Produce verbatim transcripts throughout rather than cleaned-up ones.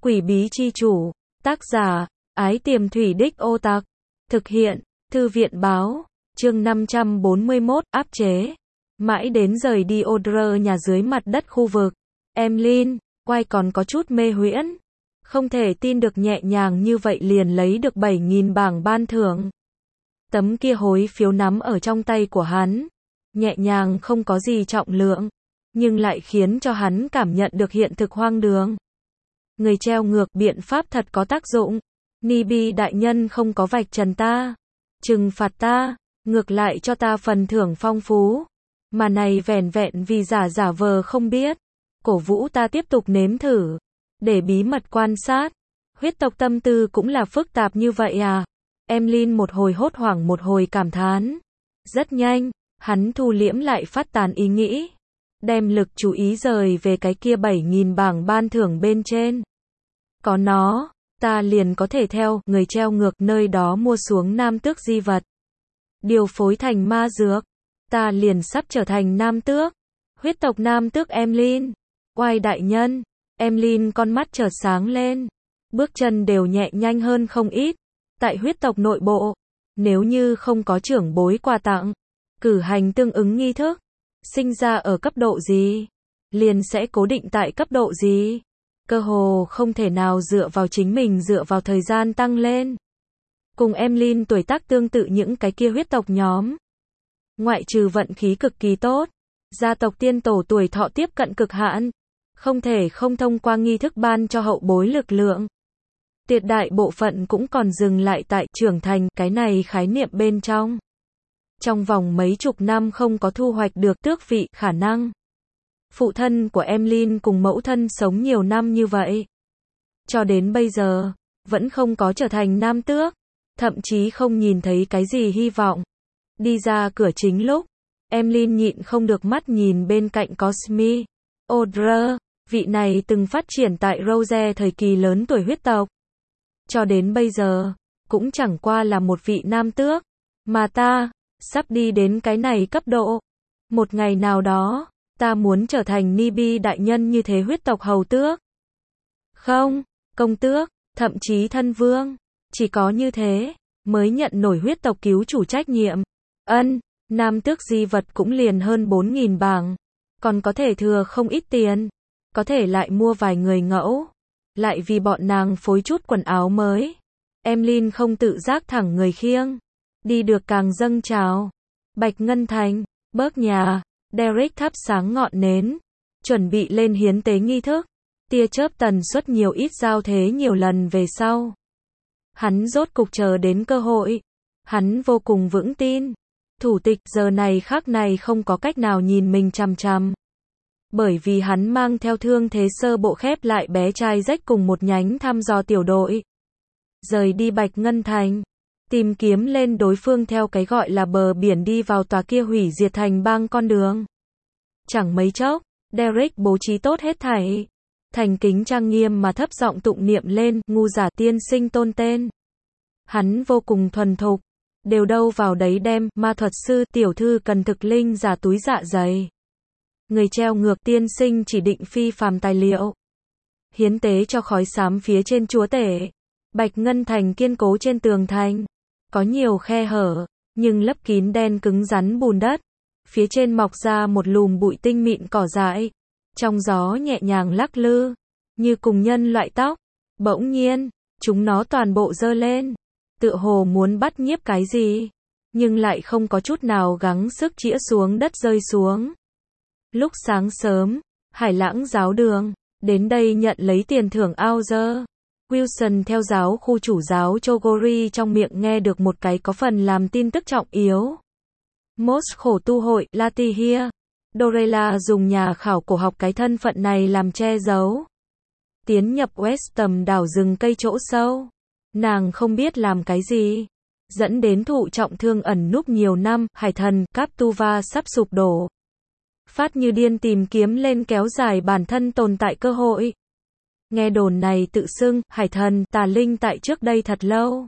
Quỷ bí chi chủ. Tác giả, Ái Tiềm Thủy Đích Ô Tặc. Thực hiện, Thư viện báo. Chương năm trăm bốn mươi mốt, áp chế. Mãi đến rời đi Odr nhà dưới mặt đất khu vực. Emlyn, quay còn có chút mê huyễn. Không thể tin được nhẹ nhàng như vậy liền lấy được bảy nghìn bảng ban thưởng. Tấm kia hối phiếu nắm ở trong tay của hắn. Nhẹ nhàng không có gì trọng lượng. Nhưng lại khiến cho hắn cảm nhận được hiện thực hoang đường. Người treo ngược biện pháp thật có tác dụng. Nibi đại nhân không có vạch trần ta. Trừng phạt ta. Ngược lại cho ta phần thưởng phong phú. Mà này vẻn vẹn vì giả giả vờ không biết. Cổ vũ ta tiếp tục nếm thử. Để bí mật quan sát. Huyết tộc tâm tư cũng là phức tạp như vậy à? Emlyn một hồi hốt hoảng một hồi cảm thán. Rất nhanh, hắn thu liễm lại phát tán ý nghĩ. Đem lực chú ý rời về cái kia bảy nghìn bảng ban thưởng bên trên. Có nó, ta liền có thể theo người treo ngược nơi đó mua xuống nam tước di vật. Điều phối thành ma dược. Ta liền sắp trở thành nam tước. Huyết tộc nam tước Emlyn. Oai đại nhân. Emlyn con mắt chợt sáng lên. Bước chân đều nhẹ nhanh hơn không ít. Tại huyết tộc nội bộ, nếu như không có trưởng bối quà tặng, cử hành tương ứng nghi thức, sinh ra ở cấp độ gì, liền sẽ cố định tại cấp độ gì. Cơ hồ không thể nào dựa vào chính mình dựa vào thời gian tăng lên. Cùng Emlyn tuổi tác tương tự những cái kia huyết tộc nhóm. Ngoại trừ vận khí cực kỳ tốt, gia tộc tiên tổ tuổi thọ tiếp cận cực hạn, không thể không thông qua nghi thức ban cho hậu bối lực lượng. Tuyệt đại bộ phận cũng còn dừng lại tại trưởng thành cái này khái niệm bên trong. Trong vòng mấy chục năm không có thu hoạch được tước vị khả năng. Phụ thân của Emlyn cùng mẫu thân sống nhiều năm như vậy. Cho đến bây giờ, vẫn không có trở thành nam tước. Thậm chí không nhìn thấy cái gì hy vọng. Đi ra cửa chính lúc, Emlyn nhịn không được mắt nhìn bên cạnh Cosmi. Odr, vị này từng phát triển tại Rose thời kỳ lớn tuổi huyết tộc. Cho đến bây giờ, cũng chẳng qua là một vị nam tước. Mà ta, sắp đi đến cái này cấp độ. Một ngày nào đó, ta muốn trở thành Nibi đại nhân như thế huyết tộc hầu tước. Không, công tước, thậm chí thân vương. Chỉ có như thế, mới nhận nổi huyết tộc cứu chủ trách nhiệm. Ân, nam tước di vật cũng liền hơn bốn nghìn bảng. Còn có thể thừa không ít tiền. Có thể lại mua vài người ngẫu. Lại vì bọn nàng phối chút quần áo mới. Emlyn không tự giác thẳng người khiêng. Đi được càng dâng trào. Bạch Ngân Thành, Bớt nhà, Derek thắp sáng ngọn nến. Chuẩn bị lên hiến tế nghi thức. Tia chớp tần suất nhiều ít giao thế nhiều lần về sau. Hắn rốt cục chờ đến cơ hội. Hắn vô cùng vững tin. Thủ tịch giờ này khắc này không có cách nào nhìn mình chằm chằm. Bởi vì hắn mang theo thương thế sơ bộ khép lại bé trai rách cùng một nhánh thăm dò tiểu đội. Rời đi Bạch Ngân Thành. Tìm kiếm lên đối phương theo cái gọi là bờ biển đi vào tòa kia hủy diệt thành bang con đường. Chẳng mấy chốc, Derek bố trí tốt hết thảy. Thành kính trang nghiêm mà thấp giọng tụng niệm lên, ngu giả tiên sinh tôn tên. Hắn vô cùng thuần thục. Đều đâu vào đấy đem, ma thuật sư, tiểu thư cần thực linh giả túi dạ dày. Người treo ngược tiên sinh chỉ định phi phàm tài liệu. Hiến tế cho khói xám phía trên chúa tể. Bạch Ngân Thành kiên cố trên tường thành. Có nhiều khe hở, nhưng lấp kín đen cứng rắn bùn đất. Phía trên mọc ra một lùm bụi tinh mịn cỏ dại. Trong gió nhẹ nhàng lắc lư. Như cùng nhân loại tóc. Bỗng nhiên, chúng nó toàn bộ dơ lên. Tựa hồ muốn bắt nhiếp cái gì. Nhưng lại không có chút nào gắng sức chĩa xuống đất rơi xuống. Lúc sáng sớm, Hải Lãng giáo đường, đến đây nhận lấy tiền thưởng Auger. Wilson theo giáo khu chủ giáo Chogori trong miệng nghe được một cái có phần làm tin tức trọng yếu. Mos khổ tu hội, Latihia. Dorella dùng nhà khảo cổ học cái thân phận này làm che giấu. Tiến nhập Westham đảo rừng cây chỗ sâu. Nàng không biết làm cái gì. Dẫn đến thụ trọng thương ẩn núp nhiều năm, hải thần, Captuva sắp sụp đổ. Phát như điên tìm kiếm lên kéo dài bản thân tồn tại cơ hội. Nghe đồn này tự xưng, hải thần, tà linh tại trước đây thật lâu.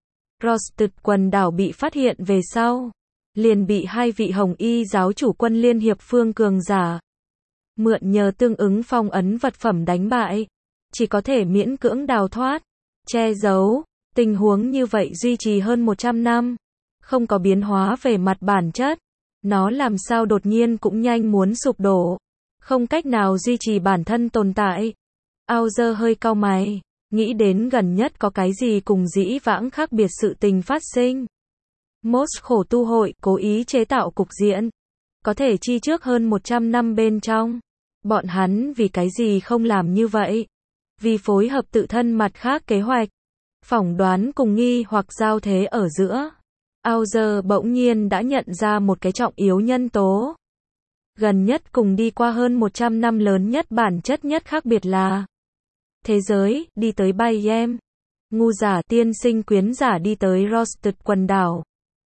Rosted quần đảo bị phát hiện về sau. Liền bị hai vị hồng y giáo chủ quân liên hiệp phương cường giả. Mượn nhờ tương ứng phong ấn vật phẩm đánh bại. chỉ có thể miễn cưỡng đào thoát, che giấu. Tình huống như vậy duy trì hơn một trăm năm, không có biến hóa về mặt bản chất. Nó làm sao đột nhiên cũng nhanh muốn sụp đổ, không cách nào duy trì bản thân tồn tại. Auger hơi cau mày, nghĩ đến gần nhất có cái gì cùng dĩ vãng khác biệt sự tình phát sinh. Mốt khổ tu hội cố ý chế tạo cục diện, có thể chi trước hơn một trăm năm bên trong. Bọn hắn vì cái gì không làm như vậy? Vì phối hợp tự thân mặt khác kế hoạch, phỏng đoán cùng nghi hoặc giao thế ở giữa. Auger bỗng nhiên đã nhận ra một cái trọng yếu nhân tố. Gần nhất cùng đi qua hơn một trăm năm lớn nhất bản chất nhất khác biệt là thế giới đi tới Bayem. Ngu giả tiên sinh quyến giả đi tới Rosted quần đảo.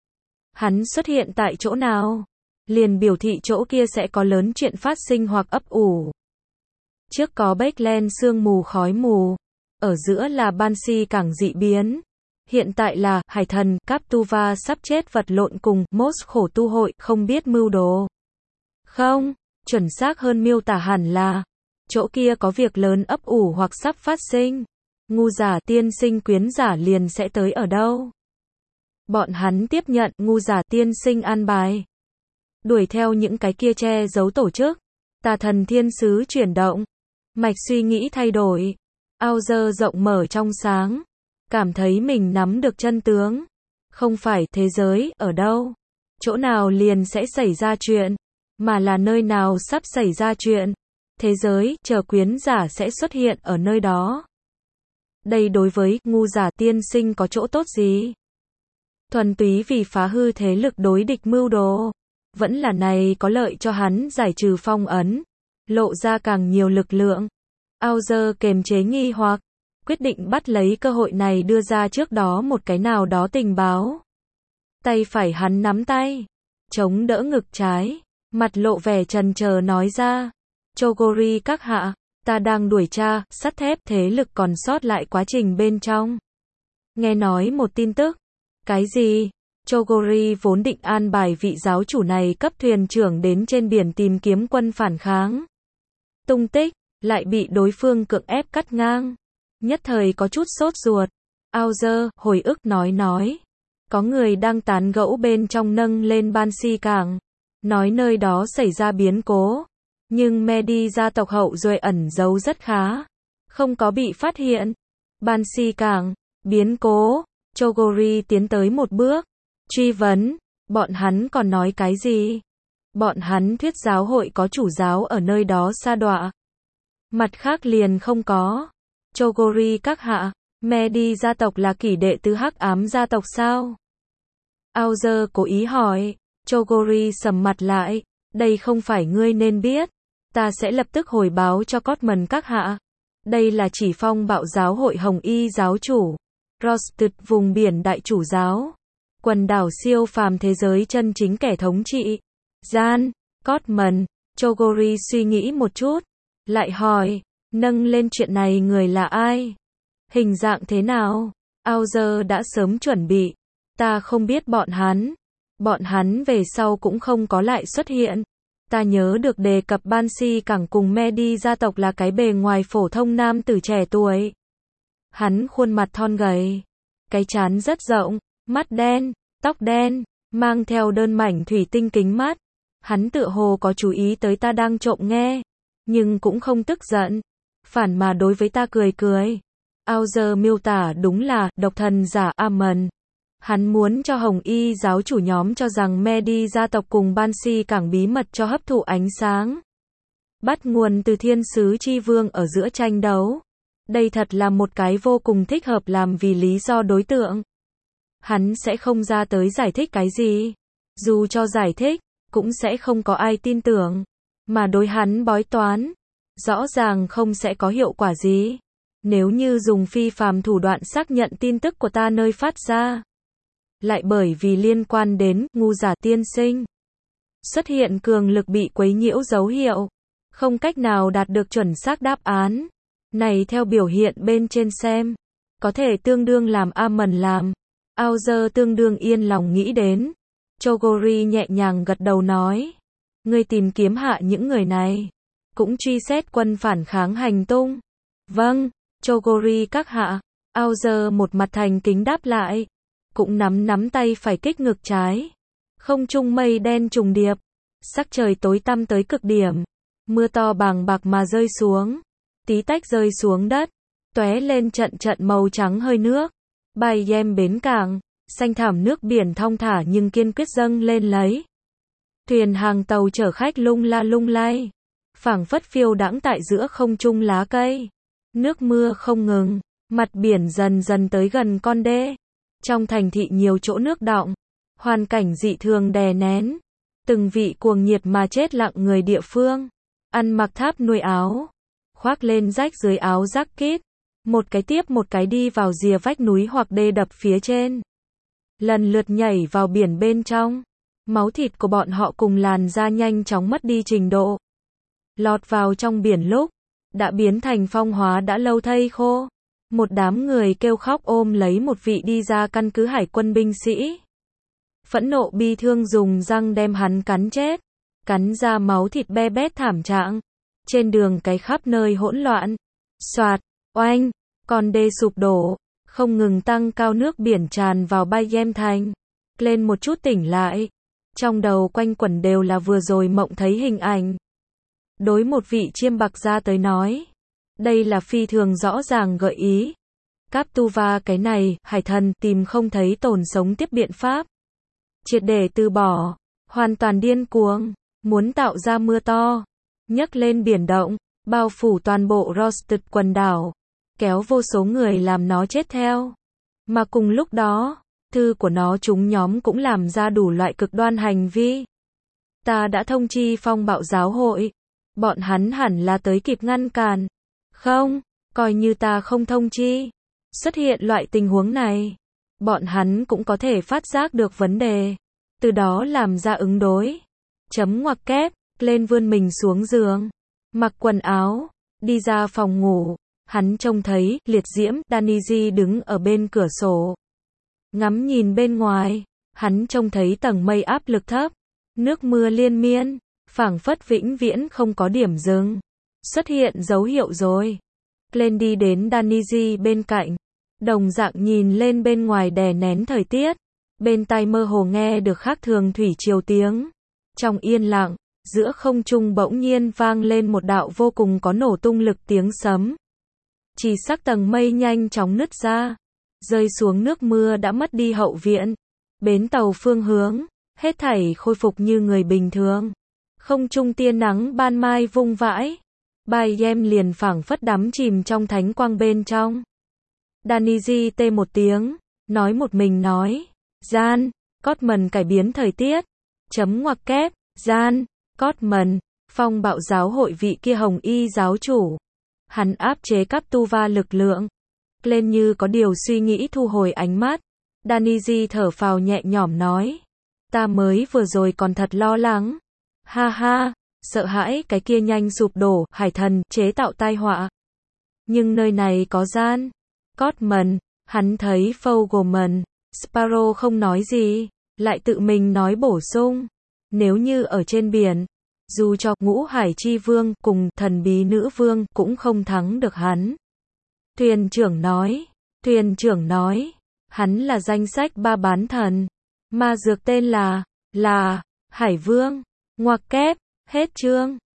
Hắn xuất hiện tại chỗ nào, liền biểu thị chỗ kia sẽ có lớn chuyện phát sinh hoặc ấp ủ. Trước có Backland sương mù khói mù, ở giữa là Banshee cảng dị biến, hiện tại là hải thần Captuva sắp chết vật lộn cùng Mốt khổ tu hội không biết mưu đồ. Không, chuẩn xác hơn miêu tả hẳn là chỗ kia có việc lớn ấp ủ hoặc sắp phát sinh. Ngu giả tiên sinh quyến giả liền sẽ tới ở đâu? Bọn hắn tiếp nhận ngu giả tiên sinh an bài, đuổi theo những cái kia che giấu tổ chức. Tà thần thiên sứ chuyển động, mạch suy nghĩ thay đổi. Auger rộng mở trong sáng, cảm thấy mình nắm được chân tướng. Không phải thế giới ở đâu, chỗ nào liền sẽ xảy ra chuyện, mà là nơi nào sắp xảy ra chuyện. Thế giới chờ quyến giả sẽ xuất hiện ở nơi đó. Đây đối với ngu giả tiên sinh có chỗ tốt gì? Thuần túy vì phá hư thế lực đối địch mưu đồ. Vẫn là này có lợi cho hắn giải trừ phong ấn, lộ ra càng nhiều lực lượng. Auger kềm chế nghi hoặc, quyết định bắt lấy cơ hội này đưa ra trước đó một cái nào đó tình báo. Tay phải hắn nắm tay, chống đỡ ngực trái, mặt lộ vẻ chần chờ nói ra. Chogori các hạ, ta đang đuổi tra, sắt thép thế lực còn sót lại quá trình bên trong. Nghe nói một tin tức. Cái gì? Chogori vốn định an bài vị giáo chủ này cấp thuyền trưởng đến trên biển tìm kiếm quân phản kháng. Tung tích, lại bị đối phương cưỡng ép cắt ngang. Nhất thời có chút sốt ruột. Auger, hồi ức nói nói. Có người đang tán gẫu bên trong nâng lên Banshee cảng. Nói nơi đó xảy ra biến cố. Nhưng Medi gia tộc hậu duệ ẩn giấu rất khá. Không có bị phát hiện. Banshee cảng, biến cố. Chogori tiến tới một bước. Truy vấn, bọn hắn còn nói cái gì? Bọn hắn thuyết giáo hội có chủ giáo ở nơi đó sa đọa. Mặt khác liền không có. Chogori các hạ, Medi gia tộc là kỷ đệ tứ hắc ám gia tộc sao? Auger cố ý hỏi. Chogori sầm mặt lại. Đây không phải ngươi nên biết. Ta sẽ lập tức hồi báo cho Cotman các hạ. Đây là chỉ phong bạo giáo hội Hồng Y giáo chủ. Rosted vùng biển đại chủ giáo. Quần đảo siêu phàm thế giới chân chính kẻ thống trị. Gian, Cotman, Chogori suy nghĩ một chút. Lại hỏi, nâng lên chuyện này người là ai? Hình dạng thế nào? Auger đã sớm chuẩn bị. Ta không biết bọn hắn. Bọn hắn về sau cũng không có lại xuất hiện. Ta nhớ được đề cập Banshee cảng cùng Medi gia tộc là cái bề ngoài phổ thông nam tử trẻ tuổi. Hắn khuôn mặt thon gầy, cái trán rất rộng, mắt đen, tóc đen, mang theo đơn mảnh thủy tinh kính mắt. Hắn tựa hồ có chú ý tới ta đang trộm nghe, nhưng cũng không tức giận, phản mà đối với ta cười cười. Auger miêu tả đúng là độc thần giả Amon. Hắn muốn cho Hồng Y giáo chủ nhóm cho rằng Medi gia tộc cùng Banshee cảng bí mật cho hấp thụ ánh sáng. Bắt nguồn từ thiên sứ chi vương ở giữa tranh đấu. Đây thật là một cái vô cùng thích hợp làm vì lý do đối tượng. Hắn sẽ không ra tới giải thích cái gì. Dù cho giải thích, cũng sẽ không có ai tin tưởng. Mà đối hắn bói toán, rõ ràng không sẽ có hiệu quả gì. Nếu như dùng phi phàm thủ đoạn xác nhận tin tức của ta nơi phát ra. Lại bởi vì liên quan đến ngu giả tiên sinh. Xuất hiện cường lực bị quấy nhiễu dấu hiệu. Không cách nào đạt được chuẩn xác đáp án. Này theo biểu hiện bên trên xem. Có thể tương đương làm Amon làm. Auger tương đương yên lòng nghĩ đến. Chogori nhẹ nhàng gật đầu nói. Ngươi tìm kiếm hạ những người này. Cũng truy xét quân phản kháng hành tung. Vâng, Chogori các hạ. Aozer một mặt thành kính đáp lại. Cũng nắm nắm tay phải kích ngực trái. Không trung mây đen trùng điệp. Sắc trời tối tăm tới cực điểm. Mưa to bàng bạc mà rơi xuống. Tí tách rơi xuống đất. Tóe lên trận trận màu trắng hơi nước. Bay Yem bến cảng. Xanh thảm nước biển thong thả nhưng kiên quyết dâng lên lấy. Thuyền hàng tàu chở khách lung la lung lay. Phảng phất phiêu đãng tại giữa không trung lá cây. Nước mưa không ngừng. Mặt biển dần dần tới gần con đê. Trong thành thị nhiều chỗ nước đọng. Hoàn cảnh dị thường đè nén. Từng vị cuồng nhiệt mà chết lặng người địa phương. Ăn mặc tháp nuôi áo. Khoác lên rách dưới áo jacket. Một cái tiếp một cái đi vào rìa vách núi hoặc đê đập phía trên. Lần lượt nhảy vào biển bên trong. Máu thịt của bọn họ cùng làn da nhanh chóng mất đi trình độ. Lọt vào trong biển lúc. Đã biến thành phong hóa đã lâu thây khô. Một đám người kêu khóc ôm lấy một vị đi ra căn cứ hải quân binh sĩ. Phẫn nộ bi thương dùng răng đem hắn cắn chết. Cắn ra máu thịt be bét thảm trạng. Trên đường cái khắp nơi hỗn loạn. Soạt, oanh, con đê sụp đổ. Không ngừng tăng cao nước biển tràn vào Bay Yem thành. Lên một chút tỉnh lại. Trong đầu quanh quẩn đều là vừa rồi mộng thấy hình ảnh. Đối một vị chiêm bạc gia tới nói. Đây là phi thường rõ ràng gợi ý. Captuva cái này, hải thần tìm không thấy tồn sống tiếp biện pháp. Triệt để từ bỏ. Hoàn toàn điên cuồng. Muốn tạo ra mưa to. Nhấc lên biển động. Bao phủ toàn bộ Rosted quần đảo. Kéo vô số người làm nó chết theo. Mà cùng lúc đó, thư của nó chúng nhóm cũng làm ra đủ loại cực đoan hành vi. Ta đã thông chi phong bạo giáo hội. Bọn hắn hẳn là tới kịp ngăn cản. Không, coi như ta không thông chi. Xuất hiện loại tình huống này. Bọn hắn cũng có thể phát giác được vấn đề. Từ đó làm ra ứng đối. Chấm ngoặc kép, lên vươn mình xuống giường. Mặc quần áo, đi ra phòng ngủ. Hắn trông thấy, liệt diễm, Daniji đứng ở bên cửa sổ. Ngắm nhìn bên ngoài, hắn trông thấy tầng mây áp lực thấp. Nước mưa liên miên, phảng phất vĩnh viễn không có điểm dừng. Xuất hiện dấu hiệu rồi. Lên đi đến Daniji bên cạnh. Đồng dạng nhìn lên bên ngoài đè nén thời tiết. Bên tai mơ hồ nghe được khác thường thủy triều tiếng. Trong yên lặng, giữa không trung bỗng nhiên vang lên một đạo vô cùng có nổ tung lực tiếng sấm. Chỉ sắc tầng mây nhanh chóng nứt ra. Rơi xuống nước mưa đã mất đi hậu viện. Bến tàu phương hướng, hết thảy khôi phục như người bình thường. Không trung tia nắng ban mai vung vãi. Bay Yem liền phảng phất đắm chìm trong thánh quang bên trong. Daniji tê một tiếng, nói một mình nói. Gian, Cotman cải biến thời tiết. Chấm ngoặc kép, Gian, Cotman, phong bạo giáo hội vị kia hồng y giáo chủ. Hắn áp chế Captuva lực lượng. Lên như có điều suy nghĩ thu hồi ánh mắt. Daniji thở phào nhẹ nhõm nói. Ta mới vừa rồi còn thật lo lắng. Ha ha, sợ hãi cái kia nhanh sụp đổ, hải thần, chế tạo tai họa. Nhưng nơi này có Gian. Cotman, hắn thấy Fogelman, Sparrow không nói gì, lại tự mình nói bổ sung. Nếu như ở trên biển, dù cho ngũ hải chi vương cùng thần bí nữ vương cũng không thắng được hắn. Thuyền trưởng nói, thuyền trưởng nói, hắn là danh sách ba bán thần, ma dược tên là, là, Hải Vương, ngoặc kép, hết chương.